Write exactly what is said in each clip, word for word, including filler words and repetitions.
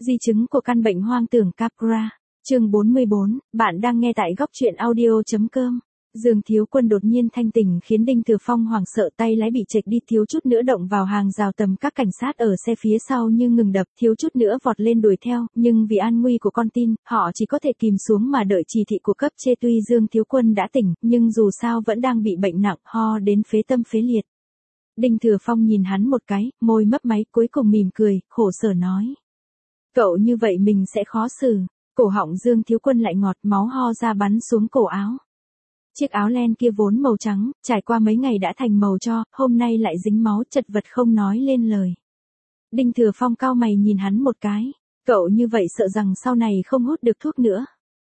Di chứng của căn bệnh hoang tưởng Capgras. Chương bốn mươi bốn, bạn đang nghe tại góc truyện audio.com. Dương Thiếu Quân đột nhiên thanh tỉnh khiến Đinh Thừa Phong hoảng sợ, tay lái bị chệch đi, thiếu chút nữa động vào hàng rào tầm các cảnh sát ở xe phía sau như ngừng đập, thiếu chút nữa vọt lên đuổi theo, nhưng vì an nguy của con tin, họ chỉ có thể kìm xuống mà đợi chỉ thị của cấp trên. Tuy Dương Thiếu Quân đã tỉnh, nhưng dù sao vẫn đang bị bệnh nặng, ho đến phế tâm phế liệt. Đinh Thừa Phong nhìn hắn một cái, môi mấp máy, cuối cùng mỉm cười, khổ sở nói: "Cậu như vậy mình sẽ khó xử." Cổ họng Dương Thiếu Quân lại ngọt, máu ho ra bắn xuống cổ áo. Chiếc áo len kia vốn màu trắng, trải qua mấy ngày đã thành màu tro, hôm nay lại dính máu, chật vật không nói lên lời. Đinh Thừa Phong cau mày nhìn hắn một cái. Cậu như vậy sợ rằng sau này không hút được thuốc nữa.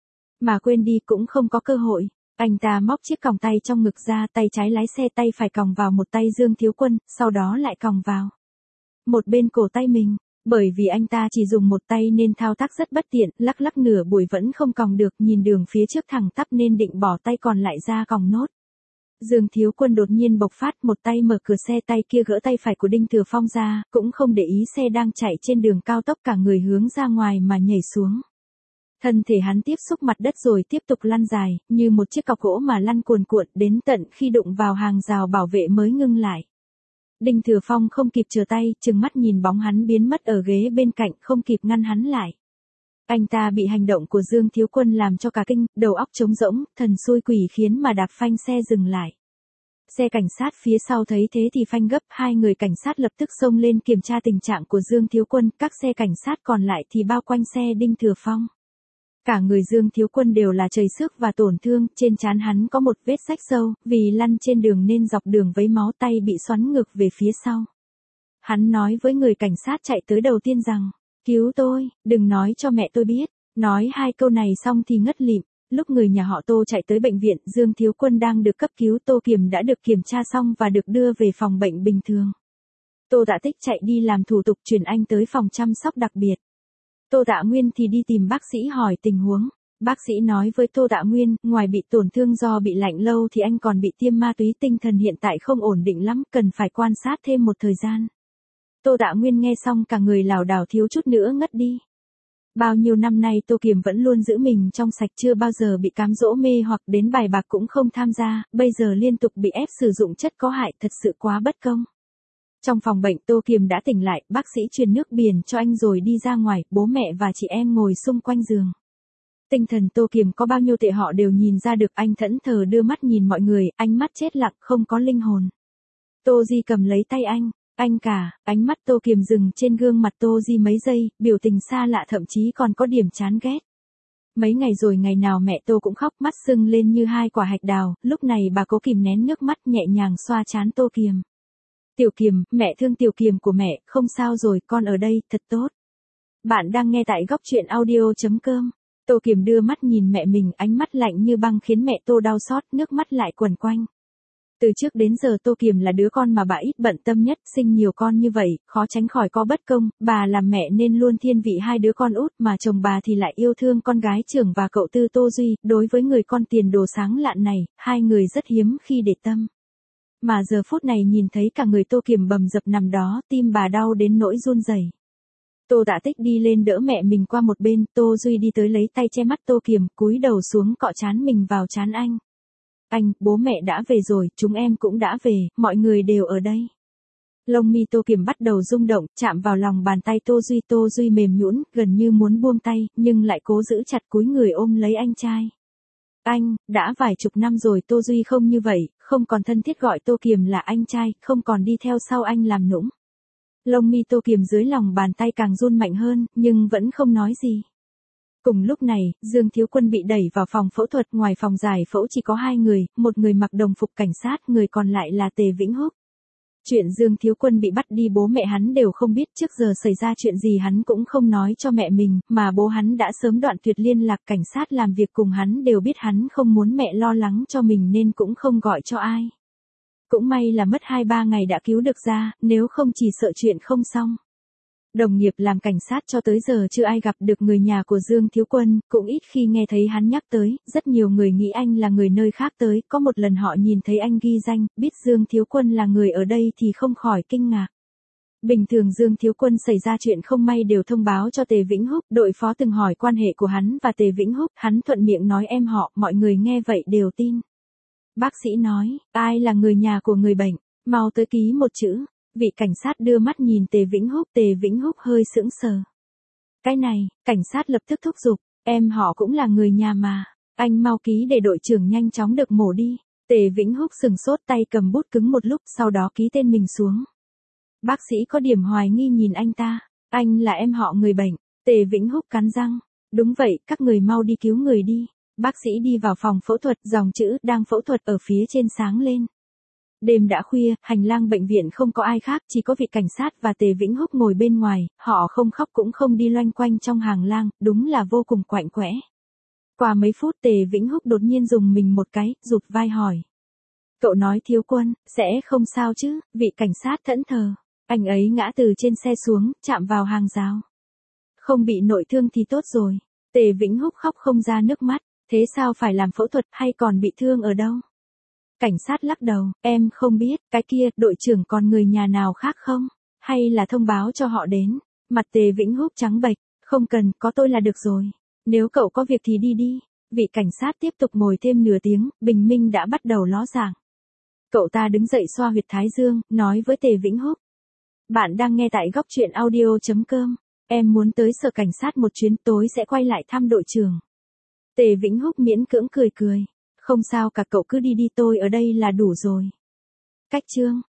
Mà quên đi cũng không có cơ hội. Anh ta móc chiếc còng tay trong ngực ra, tay trái lái xe, tay phải còng vào một tay Dương Thiếu Quân, sau đó lại còng vào một bên cổ tay mình. Bởi vì anh ta chỉ dùng một tay nên thao tác rất bất tiện, lắc lắc nửa buổi vẫn không còng được, nhìn đường phía trước thẳng tắp nên định bỏ tay còn lại ra còng nốt. Dương Thiếu Quân đột nhiên bộc phát, một tay mở cửa xe, tay kia gỡ tay phải của Đinh Thừa Phong ra, cũng không để ý xe đang chạy trên đường cao tốc, cả người hướng ra ngoài mà nhảy xuống. Thân thể hắn tiếp xúc mặt đất rồi tiếp tục lăn dài, như một chiếc cọc gỗ mà lăn cuồn cuộn, đến tận khi đụng vào hàng rào bảo vệ mới ngưng lại. Đinh Thừa Phong không kịp trở tay, trừng mắt nhìn bóng hắn biến mất ở ghế bên cạnh, không kịp ngăn hắn lại. Anh ta bị hành động của Dương Thiếu Quân làm cho cả kinh, đầu óc trống rỗng, thần xui quỷ khiến mà đạp phanh xe dừng lại. Xe cảnh sát phía sau thấy thế thì phanh gấp, hai người cảnh sát lập tức xông lên kiểm tra tình trạng của Dương Thiếu Quân, các xe cảnh sát còn lại thì bao quanh xe Đinh Thừa Phong. Cả người Dương Thiếu Quân đều là chảy xước và tổn thương, trên trán hắn có một vết rách sâu, vì lăn trên đường nên dọc đường vấy máu, tay bị xoắn ngược về phía sau. Hắn nói với người cảnh sát chạy tới đầu tiên rằng: "Cứu tôi, đừng nói cho mẹ tôi biết." Nói hai câu này xong thì ngất lịm. Lúc người nhà họ Tô chạy tới bệnh viện, Dương Thiếu Quân đang được cấp cứu, Tô Kiềm đã được kiểm tra xong và được đưa về phòng bệnh bình thường. Tô Tạ Tích chạy đi làm thủ tục chuyển anh tới phòng chăm sóc đặc biệt. Tô Tạ Nguyên thì đi tìm bác sĩ hỏi tình huống. Bác sĩ nói với Tô Tạ Nguyên, ngoài bị tổn thương do bị lạnh lâu thì anh còn bị tiêm ma túy, tinh thần hiện tại không ổn định lắm, cần phải quan sát thêm một thời gian. Tô Tạ Nguyên nghe xong cả người lảo đảo, thiếu chút nữa ngất đi. Bao nhiêu năm nay Tô Kiềm vẫn luôn giữ mình trong sạch, chưa bao giờ bị cám dỗ mê hoặc đến bài bạc cũng không tham gia, bây giờ liên tục bị ép sử dụng chất có hại, thật sự quá bất công. Trong phòng bệnh, Tô Kiềm đã tỉnh lại, bác sĩ truyền nước biển cho anh rồi đi ra ngoài, bố mẹ và chị em ngồi xung quanh giường. Tinh thần Tô Kiềm có bao nhiêu tệ họ đều nhìn ra được, anh thẫn thờ đưa mắt nhìn mọi người, ánh mắt chết lặng, không có linh hồn. Tô Di cầm lấy tay anh, anh cả, ánh mắt Tô Kiềm dừng trên gương mặt Tô Di mấy giây, biểu tình xa lạ, thậm chí còn có điểm chán ghét. Mấy ngày rồi ngày nào mẹ Tô cũng khóc, mắt sưng lên như hai quả hạch đào, lúc này bà cố kìm nén nước mắt, nhẹ nhàng xoa trán Tô Kiềm. "Tiểu Kiềm, mẹ thương Tiểu Kiềm của mẹ, không sao rồi, con ở đây, thật tốt." Bạn đang nghe tại góc truyện audio.com. Tô Kiềm đưa mắt nhìn mẹ mình, ánh mắt lạnh như băng khiến mẹ Tô đau xót, nước mắt lại quần quanh. Từ trước đến giờ Tô Kiềm là đứa con mà bà ít bận tâm nhất, sinh nhiều con như vậy, khó tránh khỏi có bất công, bà làm mẹ nên luôn thiên vị hai đứa con út, mà chồng bà thì lại yêu thương con gái trưởng và cậu tư Tô Duy, đối với người con tiền đồ sáng lạn này, hai người rất hiếm khi để tâm. Mà giờ phút này nhìn thấy cả người Tô Kiềm bầm dập nằm đó, tim bà đau đến nỗi run rẩy. Tô Tạ Tích đi lên đỡ mẹ mình qua một bên, Tô Duy đi tới lấy tay che mắt Tô Kiềm, cúi đầu xuống cọ trán mình vào trán anh. "Anh, bố mẹ đã về rồi, chúng em cũng đã về, mọi người đều ở đây." Lông mi Tô Kiềm bắt đầu rung động, chạm vào lòng bàn tay Tô Duy, Tô Duy mềm nhũn, gần như muốn buông tay, nhưng lại cố giữ chặt, cúi người ôm lấy anh trai. "Anh, đã vài chục năm rồi Tô Duy không như vậy, không còn thân thiết gọi Tô Kiềm là anh trai, không còn đi theo sau anh làm nũng." Lông mi Tô Kiềm dưới lòng bàn tay càng run mạnh hơn, nhưng vẫn không nói gì. Cùng lúc này, Dương Thiếu Quân bị đẩy vào phòng phẫu thuật, ngoài phòng giải phẫu chỉ có hai người, một người mặc đồng phục cảnh sát, người còn lại là Tề Vĩnh Húc. Chuyện Dương Thiếu Quân bị bắt đi bố mẹ hắn đều không biết, trước giờ xảy ra chuyện gì hắn cũng không nói cho mẹ mình, mà bố hắn đã sớm đoạn tuyệt liên lạc, cảnh sát làm việc cùng hắn đều biết hắn không muốn mẹ lo lắng cho mình nên cũng không gọi cho ai. Cũng may là mất hai ba ngày đã cứu được ra, nếu không chỉ sợ chuyện không xong. Đồng nghiệp làm cảnh sát cho tới giờ chưa ai gặp được người nhà của Dương Thiếu Quân, cũng ít khi nghe thấy hắn nhắc tới, rất nhiều người nghĩ anh là người nơi khác tới, có một lần họ nhìn thấy anh ghi danh, biết Dương Thiếu Quân là người ở đây thì không khỏi kinh ngạc. Bình thường Dương Thiếu Quân xảy ra chuyện không may đều thông báo cho Tề Vĩnh Húc, đội phó từng hỏi quan hệ của hắn và Tề Vĩnh Húc, hắn thuận miệng nói em họ, mọi người nghe vậy đều tin. Bác sĩ nói, ai là người nhà của người bệnh, mau tới ký một chữ. Vị cảnh sát đưa mắt nhìn Tề Vĩnh Húc, Tề Vĩnh Húc hơi sững sờ. Cái này, cảnh sát lập tức thúc giục, em họ cũng là người nhà mà, anh mau ký để đội trưởng nhanh chóng được mổ đi. Tề Vĩnh Húc sừng sốt, tay cầm bút cứng một lúc, sau đó ký tên mình xuống. Bác sĩ có điểm hoài nghi nhìn anh ta, anh là em họ người bệnh. Tề Vĩnh Húc cắn răng, đúng vậy, các người mau đi cứu người đi. Bác sĩ đi vào phòng phẫu thuật, dòng chữ đang phẫu thuật ở phía trên sáng lên. Đêm đã khuya, hành lang bệnh viện không có ai khác, chỉ có vị cảnh sát và Tề Vĩnh Húc ngồi bên ngoài, họ không khóc cũng không đi loanh quanh trong hàng lang, đúng là vô cùng quạnh quẽ. Qua mấy phút Tề Vĩnh Húc đột nhiên dùng mình một cái, rụt vai hỏi. Cậu nói Thiếu Quân, sẽ không sao chứ? Vị cảnh sát thẫn thờ. Anh ấy ngã từ trên xe xuống, chạm vào hàng rào. Không bị nội thương thì tốt rồi. Tề Vĩnh Húc khóc không ra nước mắt. Thế sao phải làm phẫu thuật hay còn bị thương ở đâu? Cảnh sát lắc đầu, em không biết, cái kia, đội trưởng còn người nhà nào khác không? Hay là thông báo cho họ đến? Mặt Tề Vĩnh Húc trắng bệch, không cần, có tôi là được rồi. Nếu cậu có việc thì đi đi. Vị cảnh sát tiếp tục ngồi thêm nửa tiếng, bình minh đã bắt đầu ló dạng. Cậu ta đứng dậy xoa huyệt thái dương, nói với Tề Vĩnh Húc. Bạn đang nghe tại góc truyện audio chấm com. Em muốn tới sở cảnh sát một chuyến, tối sẽ quay lại thăm đội trưởng. Tề Vĩnh Húc miễn cưỡng cười cười. Không sao cả, cậu cứ đi đi, tôi ở đây là đủ rồi. Cách chương